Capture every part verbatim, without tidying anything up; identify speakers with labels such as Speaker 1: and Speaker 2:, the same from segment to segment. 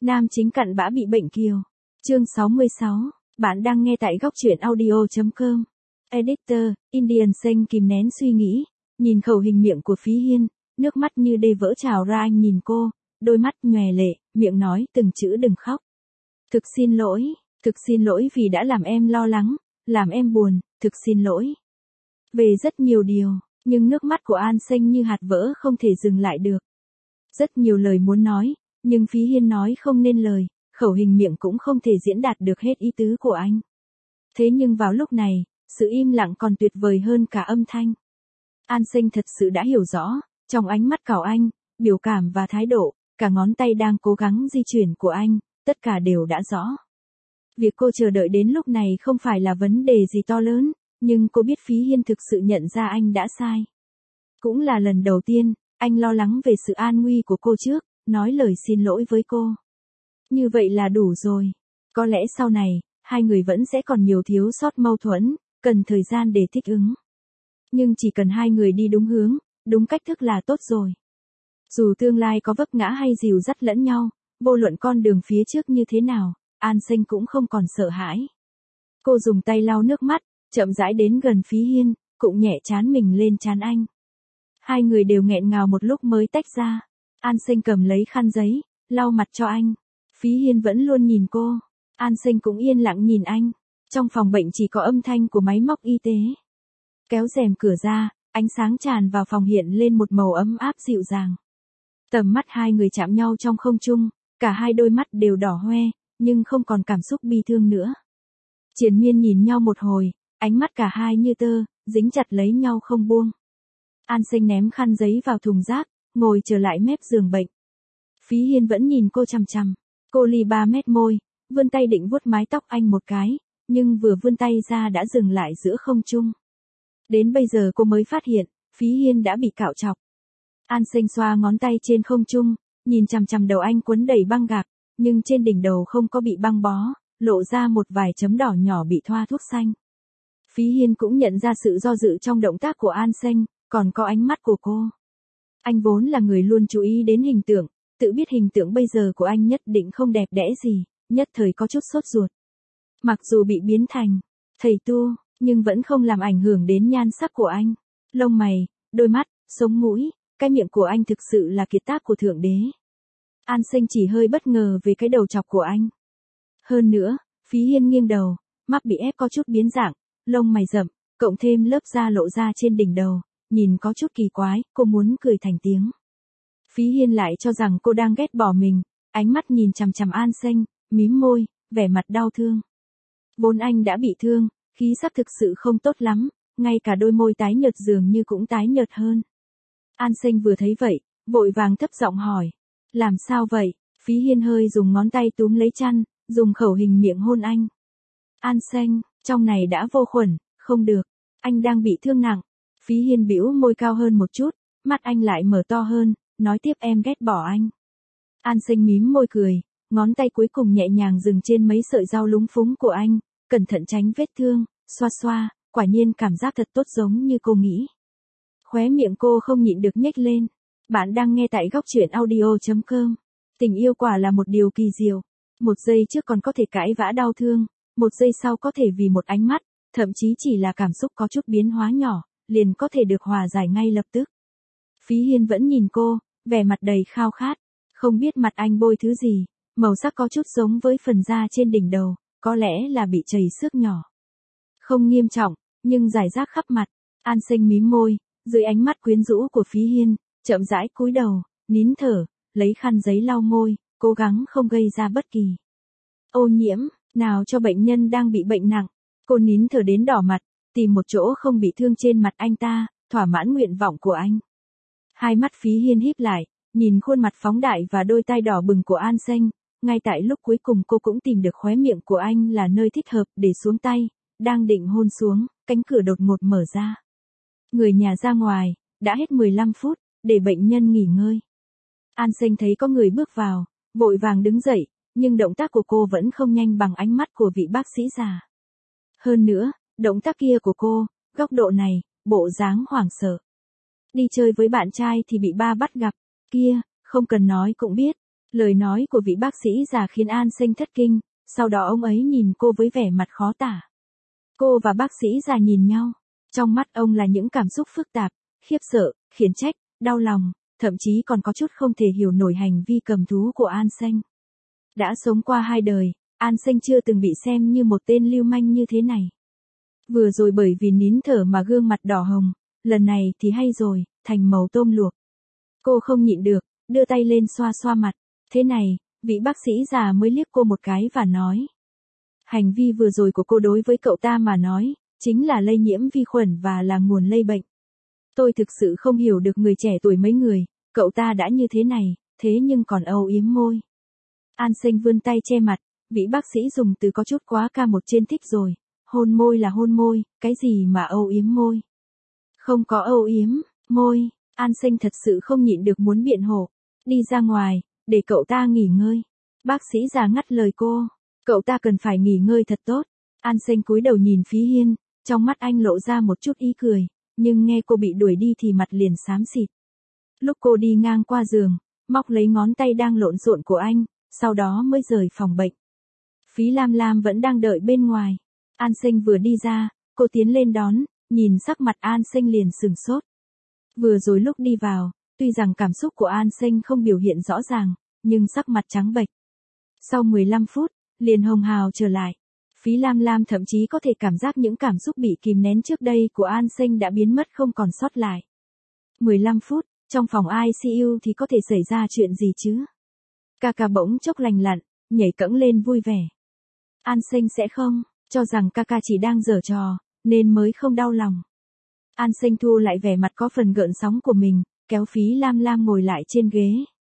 Speaker 1: Nam chính cặn bã bị bệnh kiều. Chương sáu mươi sáu. Bạn đang nghe tại góc truyện audio chấm com. Editor, Indian Seng kìm nén suy nghĩ, nhìn khẩu hình miệng của Phí Hiên, nước mắt như đê vỡ trào ra. Anh nhìn cô, đôi mắt nhòe lệ, miệng nói từng chữ đừng khóc. Thực xin lỗi, thực xin lỗi vì đã làm em lo lắng, làm em buồn, thực xin lỗi. Về rất nhiều điều, nhưng nước mắt của An Seng như hạt vỡ không thể dừng lại được. Rất nhiều lời muốn nói, nhưng Phí Hiên nói không nên lời, khẩu hình miệng cũng không thể diễn đạt được hết ý tứ của anh. Thế nhưng vào lúc này, sự im lặng còn tuyệt vời hơn cả âm thanh. An Seng thật sự đã hiểu rõ, trong ánh mắt cào anh, biểu cảm và thái độ, cả ngón tay đang cố gắng di chuyển của anh, tất cả đều đã rõ. Việc cô chờ đợi đến lúc này không phải là vấn đề gì to lớn, nhưng cô biết Phí Hiên thực sự nhận ra anh đã sai. Cũng là lần đầu tiên, anh lo lắng về sự an nguy của cô trước, nói lời xin lỗi với cô. Như vậy là đủ rồi. Có lẽ sau này, hai người vẫn sẽ còn nhiều thiếu sót mâu thuẫn, cần thời gian để thích ứng. Nhưng chỉ cần hai người đi đúng hướng, đúng cách thức là tốt rồi. Dù tương lai có vấp ngã hay dìu dắt lẫn nhau, vô luận con đường phía trước như thế nào, An Seng cũng không còn sợ hãi. Cô dùng tay lau nước mắt, chậm rãi đến gần Phí Hiên, cũng nhẹ trán mình lên trán anh. Hai người đều nghẹn ngào một lúc mới tách ra. An Seng cầm lấy khăn giấy, lau mặt cho anh. Phí Hiên vẫn luôn nhìn cô. An Seng cũng yên lặng nhìn anh. Trong phòng bệnh chỉ có âm thanh của máy móc y tế. Kéo rèm cửa ra, ánh sáng tràn vào phòng hiện lên một màu ấm áp dịu dàng. Tầm mắt hai người chạm nhau trong không trung, cả hai đôi mắt đều đỏ hoe, nhưng không còn cảm xúc bi thương nữa. Triền miên nhìn nhau một hồi, ánh mắt cả hai như tơ, dính chặt lấy nhau không buông. An Seng ném khăn giấy vào thùng rác, ngồi trở lại mép giường bệnh. Phí Hiên vẫn nhìn cô chằm chằm. Cô ly ba mét môi, vươn tay định vuốt mái tóc anh một cái, nhưng vừa vươn tay ra đã dừng lại giữa không trung. Đến bây giờ cô mới phát hiện, Phí Hiên đã bị cạo chọc. An Seng xoa ngón tay trên không trung, nhìn chằm chằm đầu anh quấn đầy băng gạc, nhưng trên đỉnh đầu không có bị băng bó, lộ ra một vài chấm đỏ nhỏ bị thoa thuốc xanh. Phí Hiên cũng nhận ra sự do dự trong động tác của An Seng, còn có ánh mắt của cô. Anh vốn là người luôn chú ý đến hình tượng, tự biết hình tượng bây giờ của anh nhất định không đẹp đẽ gì, nhất thời có chút sốt ruột. Mặc dù bị biến thành thầy tu, nhưng vẫn không làm ảnh hưởng đến nhan sắc của anh. Lông mày, đôi mắt, sống mũi, cái miệng của anh thực sự là kiệt tác của Thượng Đế. An Seng chỉ hơi bất ngờ về cái đầu chọc của anh. Hơn nữa, Phí Hiên nghiêng đầu, mắt bị ép có chút biến dạng, lông mày rậm, cộng thêm lớp da lộ ra trên đỉnh đầu, nhìn có chút kỳ quái, cô muốn cười thành tiếng. Phí Hiên lại cho rằng cô đang ghét bỏ mình, ánh mắt nhìn chằm chằm An Seng, mím môi, vẻ mặt đau thương. Vốn anh đã bị thương, khí sắc thực sự không tốt lắm, ngay cả đôi môi tái nhợt dường như cũng tái nhợt hơn. An Seng vừa thấy vậy, vội vàng thấp giọng hỏi. Làm sao vậy? Phí Hiên hơi dùng ngón tay túm lấy chăn, dùng khẩu hình miệng hôn anh. An Seng, trong này đã vô khuẩn, không được, anh đang bị thương nặng. Phí Hiên bĩu môi cao hơn một chút, mắt anh lại mở to hơn, nói tiếp em ghét bỏ anh. An Seng mím môi cười, ngón tay cuối cùng nhẹ nhàng dừng trên mấy sợi rau lúng phúng của anh, cẩn thận tránh vết thương, xoa xoa, quả nhiên cảm giác thật tốt giống như cô nghĩ. Khóe miệng cô không nhịn được nhếch lên. Bạn đang nghe tại góc truyện audio chấm com. Tình yêu quả là một điều kỳ diệu. Một giây trước còn có thể cãi vã đau thương, một giây sau có thể vì một ánh mắt, thậm chí chỉ là cảm xúc có chút biến hóa nhỏ, liền có thể được hòa giải ngay lập tức. Phí Hiên vẫn nhìn cô, vẻ mặt đầy khao khát, không biết mặt anh bôi thứ gì, màu sắc có chút giống với phần da trên đỉnh đầu, có lẽ là bị chảy xước nhỏ. Không nghiêm trọng, nhưng rải rác khắp mặt. An Seng mím môi, dưới ánh mắt quyến rũ của Phí Hiên, chậm rãi cúi đầu, nín thở, lấy khăn giấy lau môi, cố gắng không gây ra bất kỳ ô nhiễm nào cho bệnh nhân đang bị bệnh nặng. Cô nín thở đến đỏ mặt, tìm một chỗ không bị thương trên mặt anh ta, thỏa mãn nguyện vọng của anh. Hai mắt Phí Hiên híp lại, nhìn khuôn mặt phóng đại và đôi tay đỏ bừng của An Seng, ngay tại lúc cuối cùng cô cũng tìm được khóe miệng của anh là nơi thích hợp để xuống tay, đang định hôn xuống, cánh cửa đột ngột mở ra. Người nhà ra ngoài, đã hết mười lăm phút, để bệnh nhân nghỉ ngơi. An Seng thấy có người bước vào, vội vàng đứng dậy, nhưng động tác của cô vẫn không nhanh bằng ánh mắt của vị bác sĩ già. Hơn nữa, động tác kia của cô, góc độ này, bộ dáng hoảng sợ. Đi chơi với bạn trai thì bị ba bắt gặp, kia, không cần nói cũng biết, Lời nói của vị bác sĩ già khiến An Sinh thất kinh, sau đó ông ấy nhìn cô với vẻ mặt khó tả. Cô và bác sĩ già nhìn nhau, trong mắt ông là những cảm xúc phức tạp, khiếp sợ, khiển trách, đau lòng, thậm chí còn có chút không thể hiểu nổi hành vi cầm thú của An Sinh. Đã sống qua hai đời, An Sinh chưa từng bị xem như một tên lưu manh như thế này. Vừa rồi bởi vì nín thở mà gương mặt đỏ hồng, lần này thì hay rồi, thành màu tôm luộc. Cô không nhịn được, đưa tay lên xoa xoa mặt. Thế này, vị bác sĩ già mới liếc cô một cái và nói. Hành vi vừa rồi của cô đối với cậu ta mà nói, chính là lây nhiễm vi khuẩn và là nguồn lây bệnh. Tôi thực sự không hiểu được người trẻ tuổi mấy người, cậu ta đã như thế này, thế nhưng còn âu yếm môi. An Sinh vươn tay che mặt, vị bác sĩ dùng từ có chút quá ca một trên thích rồi, hôn môi là hôn môi, cái gì mà âu yếm môi. Không có âu yếm, môi, An Sinh thật sự không nhịn được muốn biện hộ, đi ra ngoài, để cậu ta nghỉ ngơi. Bác sĩ già ngắt lời cô, cậu ta cần phải nghỉ ngơi thật tốt. An Sinh cúi đầu nhìn Phí Hiên, trong mắt anh lộ ra một chút ý cười, nhưng nghe cô bị đuổi đi thì mặt liền xám xịt. Lúc cô đi ngang qua giường, móc lấy ngón tay đang lộn xộn của anh, sau đó mới rời phòng bệnh. Phí Lam Lam vẫn đang đợi bên ngoài. An Sinh vừa đi ra, cô tiến lên đón, nhìn sắc mặt An Sinh liền sừng sốt. Vừa rồi lúc đi vào, tuy rằng cảm xúc của An Sinh không biểu hiện rõ ràng, nhưng sắc mặt trắng bệch. Sau mười lăm phút, liền hồng hào trở lại. Phí Lam Lam thậm chí có thể cảm giác những cảm xúc bị kìm nén trước đây của An Sinh đã biến mất không còn sót lại. mười lăm phút, trong phòng i xê u thì có thể xảy ra chuyện gì chứ? Ca ca bỗng chốc lành lặn, nhảy cẫng lên vui vẻ. An Sinh sẽ không, cho rằng ca ca chỉ đang giở trò, nên mới không đau lòng. An Sinh thu lại vẻ mặt có phần gợn sóng của mình, kéo Phí Lam Lam ngồi lại trên ghế.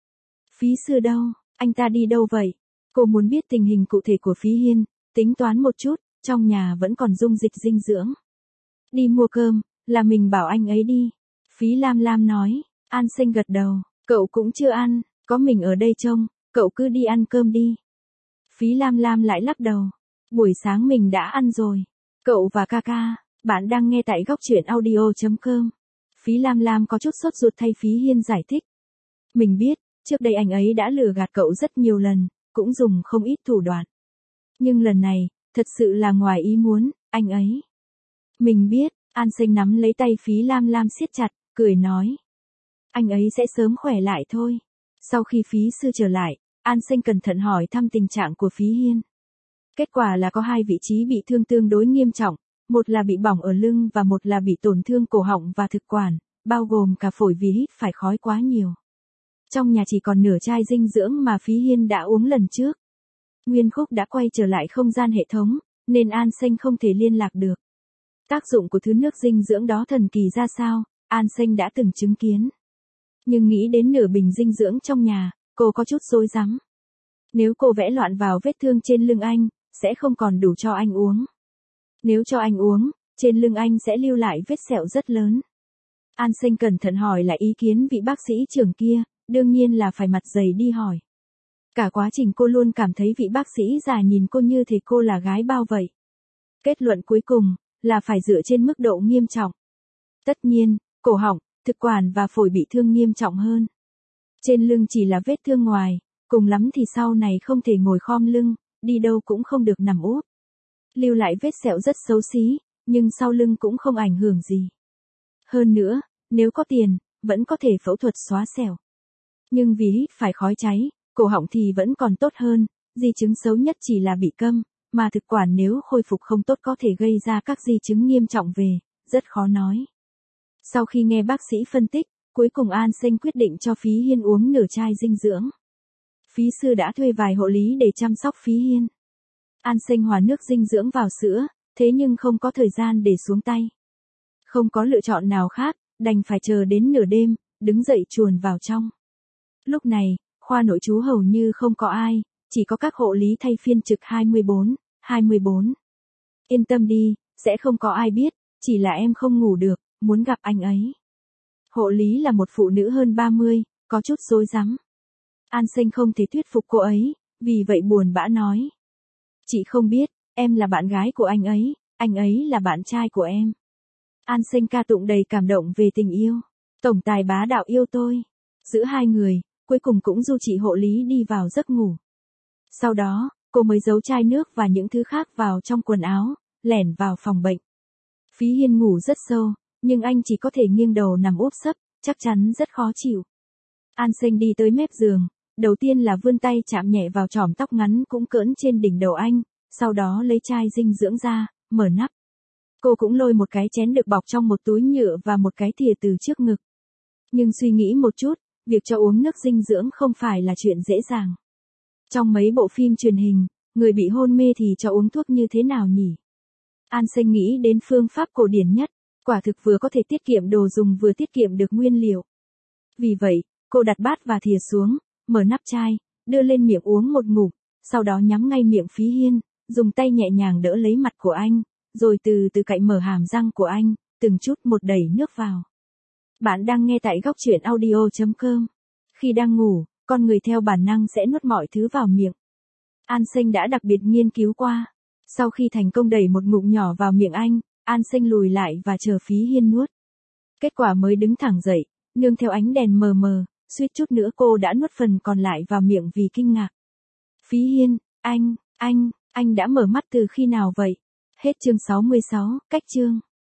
Speaker 1: Phí sư đâu, anh ta đi đâu vậy? Cô muốn biết tình hình cụ thể của Phí Hiên, tính toán một chút, trong nhà vẫn còn dung dịch dinh dưỡng. Đi mua cơm, là mình bảo anh ấy đi. Phí Lam Lam nói, An Sinh gật đầu, cậu cũng chưa ăn, có mình ở đây trông, cậu cứ đi ăn cơm đi. Phí Lam Lam lại lắc đầu, buổi sáng mình đã ăn rồi, cậu và ca ca, bạn đang nghe tại góc truyện audio chấm com. Phí Lam Lam có chút sốt ruột thay Phí Hiên giải thích. Mình biết, trước đây anh ấy đã lừa gạt cậu rất nhiều lần, cũng dùng không ít thủ đoạn. Nhưng lần này, thật sự là ngoài ý muốn, anh ấy. Mình biết, An Sinh nắm lấy tay Phí Lam Lam siết chặt, cười nói. Anh ấy sẽ sớm khỏe lại thôi. Sau khi Phí sư trở lại, An Sinh cẩn thận hỏi thăm tình trạng của Phí Hiên. Kết quả là có hai vị trí bị thương tương đối nghiêm trọng, một là bị bỏng ở lưng và một là bị tổn thương cổ họng và thực quản, bao gồm cả phổi vì hít phải khói quá nhiều. Trong nhà chỉ còn nửa chai dinh dưỡng mà Phí Hiên đã uống lần trước. Nguyên Khúc đã quay trở lại không gian hệ thống, nên An Sinh không thể liên lạc được. Tác dụng của thứ nước dinh dưỡng đó thần kỳ ra sao, An Sinh đã từng chứng kiến. Nhưng nghĩ đến nửa bình dinh dưỡng trong nhà, cô có chút rối rắm. Nếu cô vẽ loạn vào vết thương trên lưng anh, sẽ không còn đủ cho anh uống. Nếu cho anh uống, trên lưng anh sẽ lưu lại vết sẹo rất lớn. An Sinh cẩn thận hỏi lại ý kiến vị bác sĩ trưởng kia, đương nhiên là phải mặt dày đi hỏi. Cả quá trình cô luôn cảm thấy vị bác sĩ già nhìn cô như thể cô là gái bao vậy. Kết luận cuối cùng, là phải dựa trên mức độ nghiêm trọng. Tất nhiên, cổ họng, thực quản và phổi bị thương nghiêm trọng hơn. Trên lưng chỉ là vết thương ngoài, cùng lắm thì sau này không thể ngồi khom lưng, đi đâu cũng không được nằm úp. Lưu lại vết sẹo rất xấu xí, nhưng sau lưng cũng không ảnh hưởng gì. Hơn nữa, nếu có tiền, vẫn có thể phẫu thuật xóa sẹo. Nhưng vì hít phải khói cháy, cổ họng thì vẫn còn tốt hơn, di chứng xấu nhất chỉ là bị câm, mà thực quản nếu khôi phục không tốt có thể gây ra các di chứng nghiêm trọng về, rất khó nói. Sau khi nghe bác sĩ phân tích, cuối cùng An Sinh quyết định cho Phí Hiên uống nửa chai dinh dưỡng. Phí sư đã thuê vài hộ lý để chăm sóc Phí Hiên. An Sinh hòa nước dinh dưỡng vào sữa, thế nhưng không có thời gian để xuống tay. Không có lựa chọn nào khác, đành phải chờ đến nửa đêm, đứng dậy chuồn vào trong. Lúc này, khoa nội trú hầu như không có ai, chỉ có các hộ lý thay phiên trực hai mươi bốn, hai mươi bốn. Yên tâm đi, sẽ không có ai biết, chỉ là em không ngủ được, muốn gặp anh ấy. Hộ lý là một phụ nữ hơn ba mươi, có chút rối rắm. An Sinh không thể thuyết phục cô ấy, vì vậy buồn bã nói. Chị không biết, em là bạn gái của anh ấy, anh ấy là bạn trai của em. An Sinh ca tụng đầy cảm động về tình yêu. Tổng tài bá đạo yêu tôi. Giữa hai người, cuối cùng cũng du chị hộ lý đi vào giấc ngủ. Sau đó, cô mới giấu chai nước và những thứ khác vào trong quần áo, lẻn vào phòng bệnh. Phí Hiên ngủ rất sâu, nhưng anh chỉ có thể nghiêng đầu nằm úp sấp, chắc chắn rất khó chịu. An Sinh đi tới mép giường, đầu tiên là vươn tay chạm nhẹ vào chòm tóc ngắn cũng cỡn trên đỉnh đầu anh, sau đó lấy chai dinh dưỡng ra, mở nắp. Cô cũng lôi một cái chén được bọc trong một túi nhựa và một cái thìa từ trước ngực. Nhưng suy nghĩ một chút, việc cho uống nước dinh dưỡng không phải là chuyện dễ dàng. Trong mấy bộ phim truyền hình, người bị hôn mê thì cho uống thuốc như thế nào nhỉ? An Sinh nghĩ đến phương pháp cổ điển nhất, quả thực vừa có thể tiết kiệm đồ dùng vừa tiết kiệm được nguyên liệu. Vì vậy, cô đặt bát và thìa xuống, mở nắp chai, đưa lên miệng uống một ngụm, sau đó nhắm ngay miệng Phí Hiên, dùng tay nhẹ nhàng đỡ lấy mặt của anh, rồi từ từ cạy mở hàm răng của anh, từng chút một đẩy nước vào. Bạn đang nghe tại góc truyện audio chấm com. Khi đang ngủ, con người theo bản năng sẽ nuốt mọi thứ vào miệng. An Sinh đã đặc biệt nghiên cứu qua. Sau khi thành công đẩy một ngụm nhỏ vào miệng anh, An Sinh lùi lại và chờ Phí Hiên nuốt. Kết quả mới đứng thẳng dậy, nương theo ánh đèn mờ mờ, suýt chút nữa cô đã nuốt phần còn lại vào miệng vì kinh ngạc. Phí Hiên, anh, anh, anh đã mở mắt từ khi nào vậy? Hết chương sáu mươi sáu, cách chương.